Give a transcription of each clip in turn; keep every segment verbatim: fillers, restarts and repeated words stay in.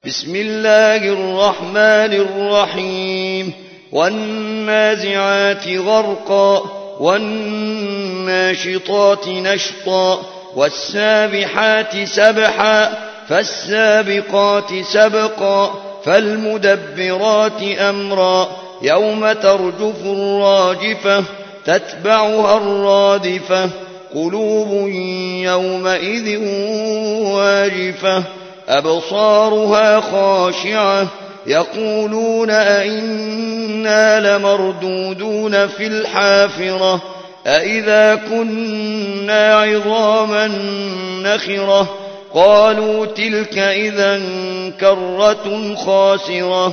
بسم الله الرحمن الرحيم والنازعات غرقا والناشطات نشطا والسابحات سبحا فالسابقات سبقا فالمدبرات أمرا يوم ترجف الراجفة تتبعها الرادفة قلوب يومئذ واجفة أبصارها خاشعة يقولون أئنا لمردودون في الحافرة أئذا كنا عظاما نخرة قالوا تلك إذا كرة خاسرة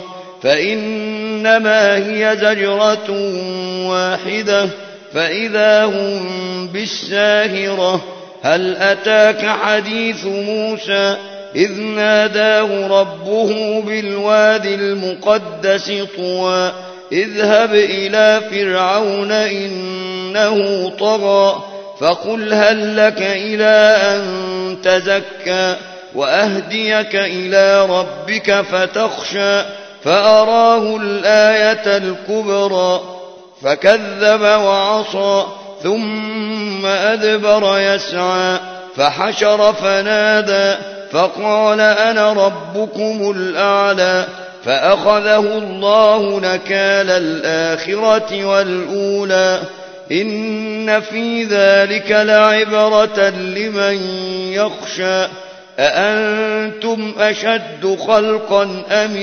فإنما هي زجرة واحدة فإذا هم بالساهرة هل أتاك حديث موسى إذ ناداه ربه بالوادي المقدس طوى اذهب إلى فرعون إنه طغى فقل هل لك إلى أن تزكى وأهديك إلى ربك فتخشى فأراه الآية الكبرى فكذب وعصى ثم أدبر يسعى فحشر فنادى فقال أنا ربكم الأعلى فأخذه الله نكال الآخرة والأولى إن في ذلك لعبرة لمن يخشى أأنتم أشد خلقا أم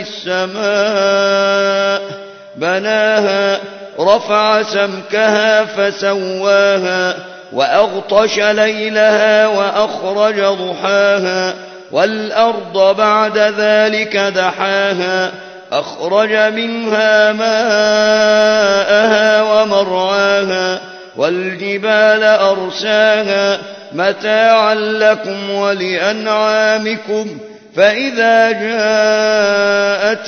السماء بناها رفع سمكها فسواها وأغطش ليلها وأخرج ضحاها والأرض بعد ذلك دحاها أخرج منها ماءها ومرعاها والجبال أرساها متاعا لكم ولأنعامكم فإذا جاءت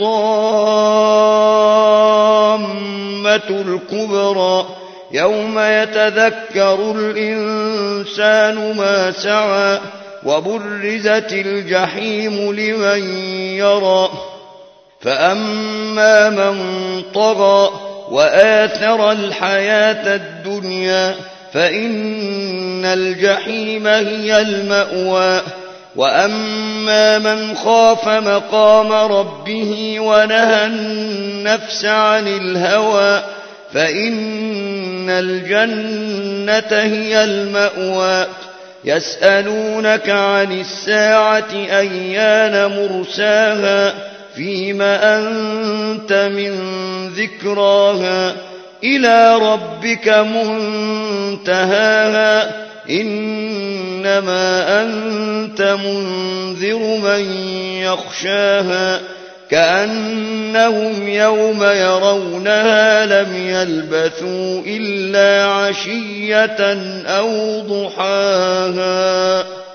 الطامة الكبرى يوم يتذكر الإنسان ما سعى وبرزت الجحيم لمن يرى فأما من طغى وآثر الحياة الدنيا فإن الجحيم هي المأوى وأما من خاف مقام ربه ونهى النفس عن الهوى فإن الجنة هي المأوى يسألونك عن الساعة أيان مرساها فيم أنت من ذكراها إلى ربك منتهاها إنما أنت منذر من يخشاها كأنهم يوم يرونها لم يلبثوا إلا عشية أو ضحاها.